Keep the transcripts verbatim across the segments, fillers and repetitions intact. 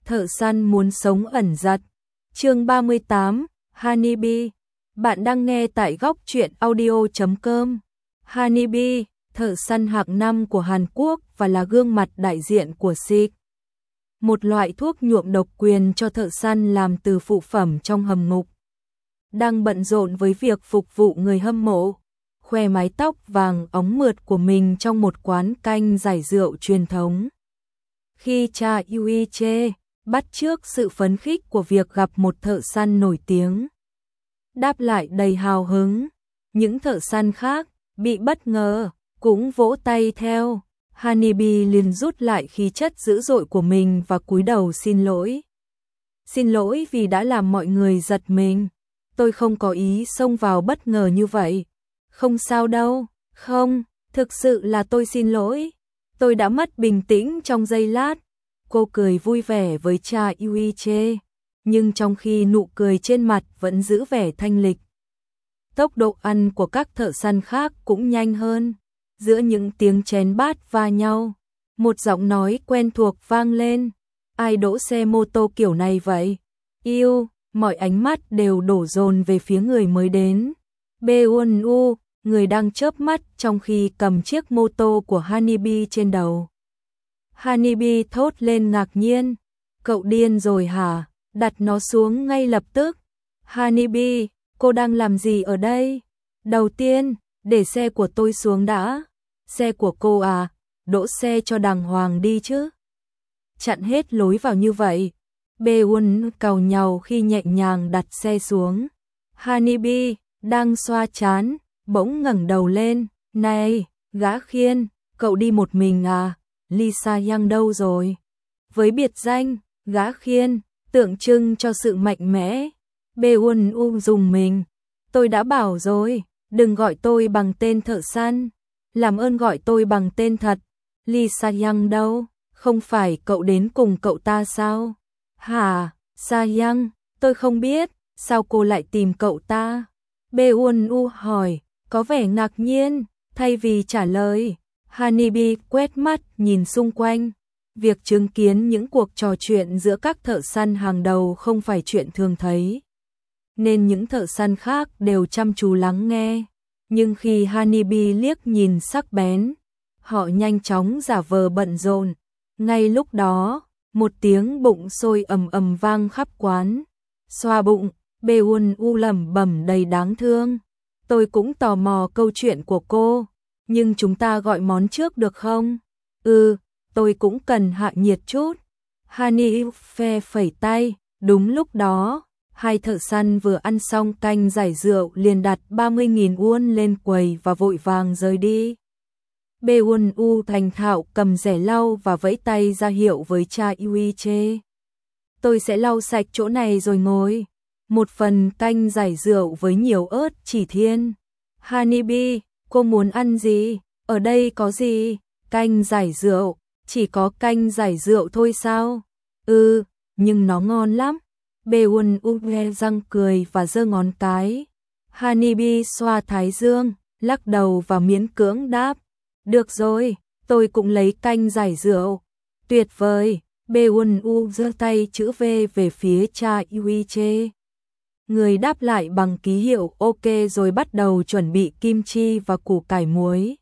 Thợ săn muốn sống ẩn giật. Chương ba mươi tám, Honeybee. Bạn đang nghe tại góc truyện audio chấm com. Honeybee, thợ săn hạng năm của Hàn Quốc và là gương mặt đại diện của Sik, một loại thuốc nhuộm độc quyền cho thợ săn làm từ phụ phẩm trong hầm ngục. Đang bận rộn với việc phục vụ người hâm mộ, khoe mái tóc vàng óng mượt của mình trong một quán canh giải rượu truyền thống. Khi cha Yui Che bắt chước sự phấn khích của việc gặp một thợ săn nổi tiếng, đáp lại đầy hào hứng, những thợ săn khác bị bất ngờ cũng vỗ tay theo. Honeybee liền rút lại khí chất dữ dội của mình và cúi đầu xin lỗi. Xin lỗi vì đã làm mọi người giật mình. Tôi không có ý xông vào bất ngờ như vậy. Không sao đâu, không, thực sự là tôi xin lỗi. Tôi đã mất bình tĩnh trong giây lát. Cô cười vui vẻ với cha Yui Che, nhưng trong khi nụ cười trên mặt vẫn giữ vẻ thanh lịch. Tốc độ ăn của các thợ săn khác cũng nhanh hơn. Giữa những tiếng chén bát va nhau, một giọng nói quen thuộc vang lên. Ai đỗ xe mô tô kiểu này vậy? Yêu, mọi ánh mắt đều đổ dồn về phía người mới đến. Beun U, người đang chớp mắt trong khi cầm chiếc mô tô của Honeybee trên đầu. Honeybee thốt lên ngạc nhiên. Cậu điên rồi hả? Đặt nó xuống ngay lập tức. Honeybee, cô đang làm gì ở đây? Đầu tiên, để xe của tôi xuống đã. Xe của cô à? Đỗ xe cho đàng hoàng đi chứ. Chặn hết lối vào như vậy. Beun càu nhàu khi nhẹ nhàng đặt xe xuống. Honeybee đang xoa trán, bỗng ngẩng đầu lên. Này, gã khiên, cậu đi một mình à? Lisa Yang đâu rồi? Với biệt danh, gã khiên, tượng trưng cho sự mạnh mẽ. Beun U dùng mình. Tôi đã bảo rồi, đừng gọi tôi bằng tên thợ săn. Làm ơn gọi tôi bằng tên thật. Lisa Yang đâu? Không phải cậu đến cùng cậu ta sao? Hả? Sa Yang, tôi không biết, sao cô lại tìm cậu ta? Beun U hỏi, có vẻ ngạc nhiên. Thay vì trả lời, Honeybee quét mắt nhìn xung quanh. Việc chứng kiến những cuộc trò chuyện giữa các thợ săn hàng đầu không phải chuyện thường thấy, nên những thợ săn khác đều chăm chú lắng nghe. Nhưng khi Honeybee liếc nhìn sắc bén, họ nhanh chóng giả vờ bận rộn. Ngay lúc đó, một tiếng bụng sôi ầm ầm vang khắp quán. Xoa bụng, Beun U lẩm bẩm đầy đáng thương. Tôi cũng tò mò câu chuyện của cô, nhưng chúng ta gọi món trước được không? Ừ, tôi cũng cần hạ nhiệt chút. Honeybee phe phẩy tay. Đúng lúc đó, hai thợ săn vừa ăn xong canh giải rượu liền đặt ba mươi nghìn won lên quầy và vội vàng rời đi. Beun U thành thạo cầm rẻ lau và vẫy tay ra hiệu với cha Yui Che. Tôi sẽ lau sạch chỗ này rồi ngồi. Một phần canh giải rượu với nhiều ớt chỉ thiên. Honeybee, cô muốn ăn gì? Ở đây có gì? Canh giải rượu. Chỉ có canh giải rượu thôi sao? Ừ, nhưng nó ngon lắm. Beun U nghe răng cười và giơ ngón cái. Honeybee xoa thái dương, lắc đầu và miễn cưỡng đáp. Được rồi, tôi cũng lấy canh giải rượu. Tuyệt vời. Beun U giơ tay chữ V về phía cha Yui Che. Người đáp lại bằng ký hiệu OK rồi bắt đầu chuẩn bị kim chi và củ cải muối.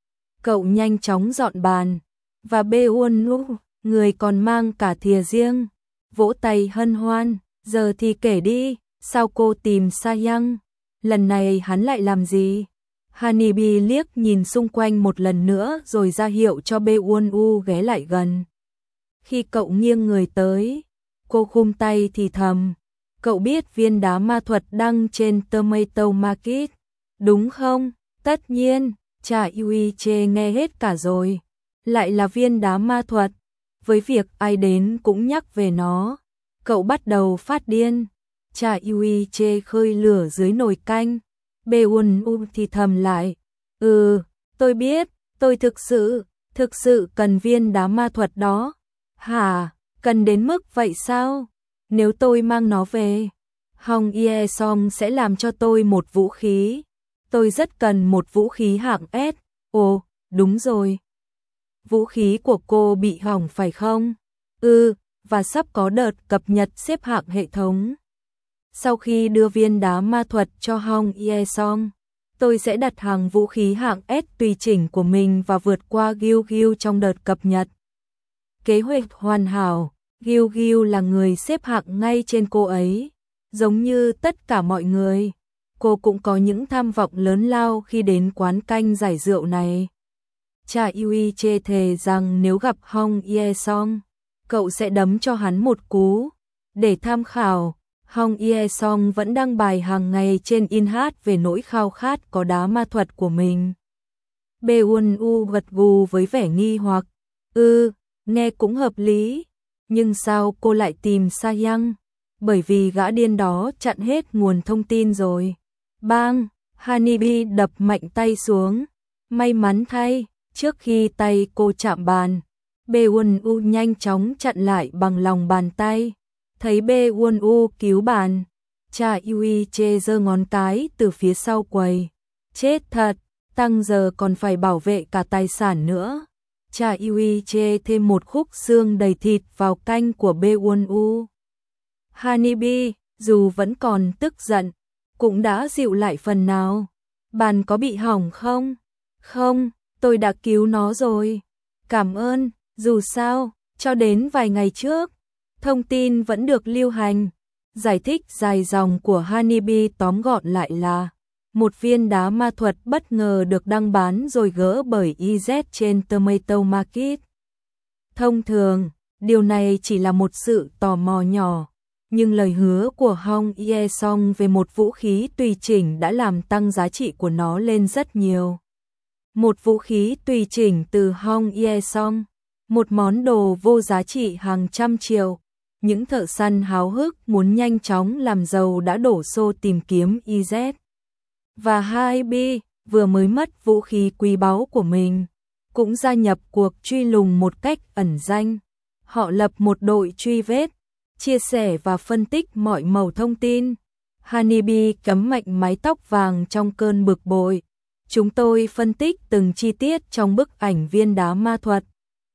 Cậu nhanh chóng dọn bàn. Và Beun U, người còn mang cả thìa riêng, vỗ tay hân hoan. Giờ thì kể đi, sao cô tìm Sa Yang? Lần này hắn lại làm gì? Honeybee liếc nhìn xung quanh một lần nữa rồi ra hiệu cho Beun U ghé lại gần. Khi cậu nghiêng người tới, cô khum tay thì thầm. Cậu biết viên đá ma thuật đăng trên Tomato Market, đúng không? Tất nhiên, cha Yui Che nghe hết cả rồi. Lại là viên đá ma thuật. Với việc ai đến cũng nhắc về nó, cậu bắt đầu phát điên. Cha Yui Che khơi lửa dưới nồi canh. Beun U thì thầm lại. Ừ, tôi biết, tôi thực sự, thực sự cần viên đá ma thuật đó. Hả, cần đến mức vậy sao? Nếu tôi mang nó về, Hong Ye Song sẽ làm cho tôi một vũ khí. Tôi rất cần một vũ khí hạng S. Ồ, đúng rồi. Vũ khí của cô bị hỏng phải không? Ừ, và sắp có đợt cập nhật xếp hạng hệ thống. Sau khi đưa viên đá ma thuật cho Hong Ye Song, tôi sẽ đặt hàng vũ khí hạng S tùy chỉnh của mình và vượt qua Gil Gil trong đợt cập nhật. Kế hoạch hoàn hảo, Gil Gil là người xếp hạng ngay trên cô ấy. Giống như tất cả mọi người, cô cũng có những tham vọng lớn lao khi đến quán canh giải rượu này. Cha Yui chê thề rằng nếu gặp Hong Ye Song, cậu sẽ đấm cho hắn một cú. Để tham khảo, Hong Ye Song vẫn đăng bài hàng ngày trên Inhat về nỗi khao khát có đá ma thuật của mình. Bae-won U gật gù với vẻ nghi hoặc. Ừ, nghe cũng hợp lý. Nhưng sao cô lại tìm Sa-yang? Bởi vì gã điên đó chặn hết nguồn thông tin rồi. Bang, Hanibi đập mạnh tay xuống. May mắn thay, trước khi tay cô chạm bàn, Bae-won U nhanh chóng chặn lại bằng lòng bàn tay. Thấy Bae-won U cứu bàn, Cha Yui chê giơ ngón cái từ phía sau quầy. Chết thật, tăng giờ còn phải bảo vệ cả tài sản nữa. Cha Yui chê thêm một khúc xương đầy thịt vào canh của Bae-won U. Hanibi, dù vẫn còn tức giận, cũng đã dịu lại phần nào. Bàn có bị hỏng không? Không, tôi đã cứu nó rồi. Cảm ơn, dù sao, cho đến vài ngày trước, thông tin vẫn được lưu hành. Giải thích dài dòng của Hanibi tóm gọn lại là một viên đá ma thuật bất ngờ được đăng bán rồi gỡ bởi i zét trên Tomato Market. Thông thường, điều này chỉ là một sự tò mò nhỏ, nhưng lời hứa của Hong Ye Song về một vũ khí tùy chỉnh đã làm tăng giá trị của nó lên rất nhiều. Một vũ khí tùy chỉnh từ Hong Ye Song, một món đồ vô giá trị hàng trăm triệu. Những thợ săn háo hức muốn nhanh chóng làm giàu đã đổ xô tìm kiếm i zét. Và hai B vừa mới mất vũ khí quý báu của mình, cũng gia nhập cuộc truy lùng một cách ẩn danh. Họ lập một đội truy vết, chia sẻ và phân tích mọi mẩu thông tin. Hanibi cắm mạnh mái tóc vàng trong cơn bực bội. Chúng tôi phân tích từng chi tiết trong bức ảnh viên đá ma thuật,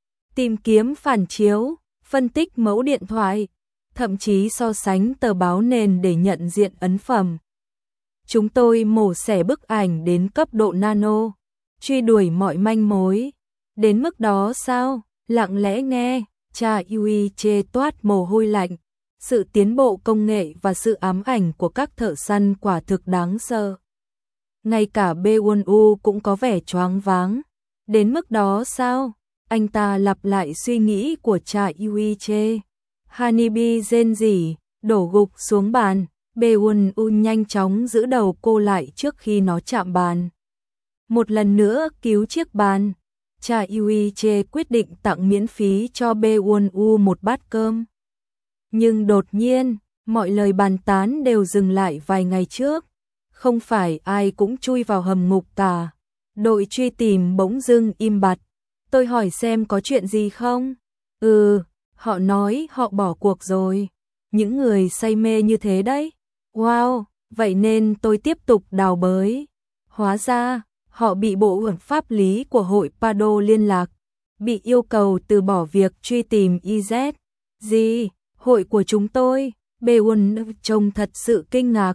tìm kiếm phản chiếu, phân tích mẫu điện thoại, thậm chí so sánh tờ báo nền để nhận diện ấn phẩm. Chúng tôi mổ xẻ bức ảnh đến cấp độ nano, truy đuổi mọi manh mối. Đến mức đó sao? Lặng lẽ nghe, Cha Yui chê toát mồ hôi lạnh. Sự tiến bộ công nghệ và sự ám ảnh của các thợ săn quả thực đáng sợ. Ngay cả Bae-won U cũng có vẻ choáng váng. Đến mức đó sao? Anh ta lặp lại suy nghĩ của Cha Yui chê. Hanibi rên rỉ, đổ gục xuống bàn. Bae-won U nhanh chóng giữ đầu cô lại trước khi nó chạm bàn. Một lần nữa cứu chiếc bàn. Cha Yui chê quyết định tặng miễn phí cho Bae-won U một bát cơm. Nhưng đột nhiên, mọi lời bàn tán đều dừng lại vài ngày trước. Không phải ai cũng chui vào hầm ngục cả. Đội truy tìm bỗng dưng im bặt. Tôi hỏi xem có chuyện gì không? Ừ, họ nói họ bỏ cuộc rồi. Những người say mê như thế đấy. Wow, vậy nên tôi tiếp tục đào bới. Hóa ra, họ bị bộ ẩn pháp lý của hội Pado liên lạc, bị yêu cầu từ bỏ việc truy tìm i zét. Gì? Hội của chúng tôi? Bae-won trông thật sự kinh ngạc.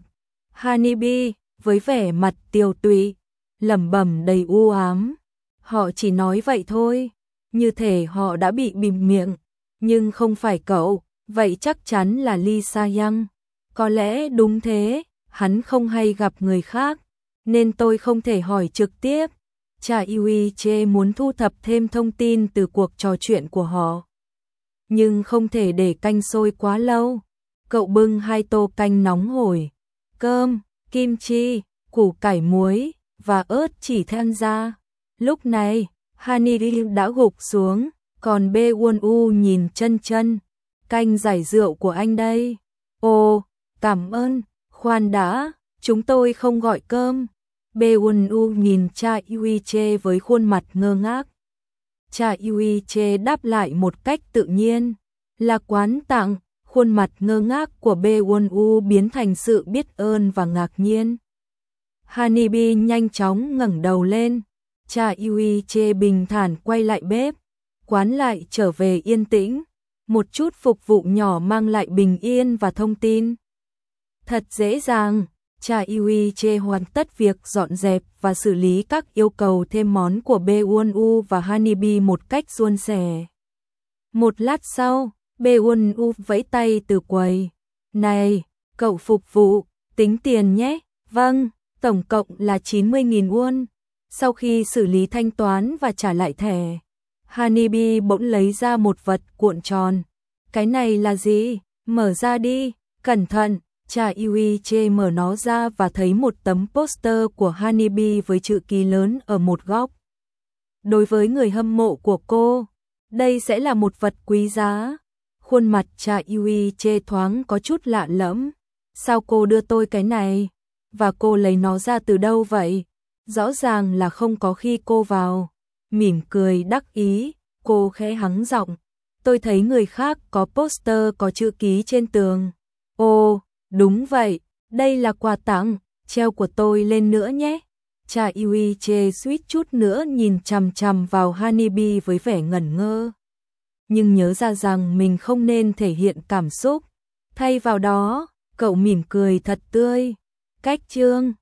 Hanibi, với vẻ mặt tiều tụy, lẩm bẩm đầy u ám. Họ chỉ nói vậy thôi, như thể họ đã bị bịm miệng. Nhưng không phải cậu, vậy chắc chắn là Lee Sa-yang. Có lẽ đúng thế, hắn không hay gặp người khác, nên tôi không thể hỏi trực tiếp. Cha Yui chê muốn thu thập thêm thông tin từ cuộc trò chuyện của họ. Nhưng không thể để canh sôi quá lâu. Cậu bưng hai tô canh nóng hổi, cơm, kim chi, củ cải muối và ớt chỉ than ra. Lúc này, Hanibi đã gục xuống, còn Bae-won U nhìn chân chân. Canh giải rượu của anh đây. Ồ, cảm ơn, khoan đã, chúng tôi không gọi cơm. Bae-won U nhìn Cha Yui chê với khuôn mặt ngơ ngác. Cha Yui chê đáp lại một cách tự nhiên. Là quán tặng. Khuôn mặt ngơ ngác của Bae-won U biến thành sự biết ơn và ngạc nhiên. Hanibi nhanh chóng ngẩng đầu lên. Cha Yui chê bình thản quay lại bếp. Quán lại trở về yên tĩnh. một chút phục vụ nhỏ mang lại bình yên và thông tin. Thật dễ dàng, cha Yuiche hoàn tất việc dọn dẹp và xử lý các yêu cầu thêm món của Beowulf và Honeybee một cách suôn sẻ. Một lát sau, Beowulf vẫy tay từ quầy. Này, cậu phục vụ, tính tiền nhé. Vâng, tổng cộng là chín mươi nghìn won. Sau khi xử lý thanh toán và trả lại thẻ, Honeybee bỗng lấy ra một vật cuộn tròn. Cái này là gì? Mở ra đi, cẩn thận. Cha Yuiche mở nó ra và thấy một tấm poster của Honeybee với chữ ký lớn ở một góc. Đối với người hâm mộ của cô, đây sẽ là một vật quý giá. Khuôn mặt cha Yuiche thoáng có chút lạ lẫm. Sao cô đưa tôi cái này? Và cô lấy nó ra từ đâu vậy? Rõ ràng là không có khi cô vào. Mỉm cười đắc ý, cô khẽ hắng giọng. Tôi thấy người khác có poster có chữ ký trên tường. Ồ, đúng vậy, đây là quà tặng, treo của tôi lên nữa nhé. Cha Yuiche suýt chút nữa nhìn chằm chằm vào Honeybee với vẻ ngẩn ngơ. Nhưng nhớ ra rằng mình không nên thể hiện cảm xúc. Thay vào đó, cậu mỉm cười thật tươi. Cách chương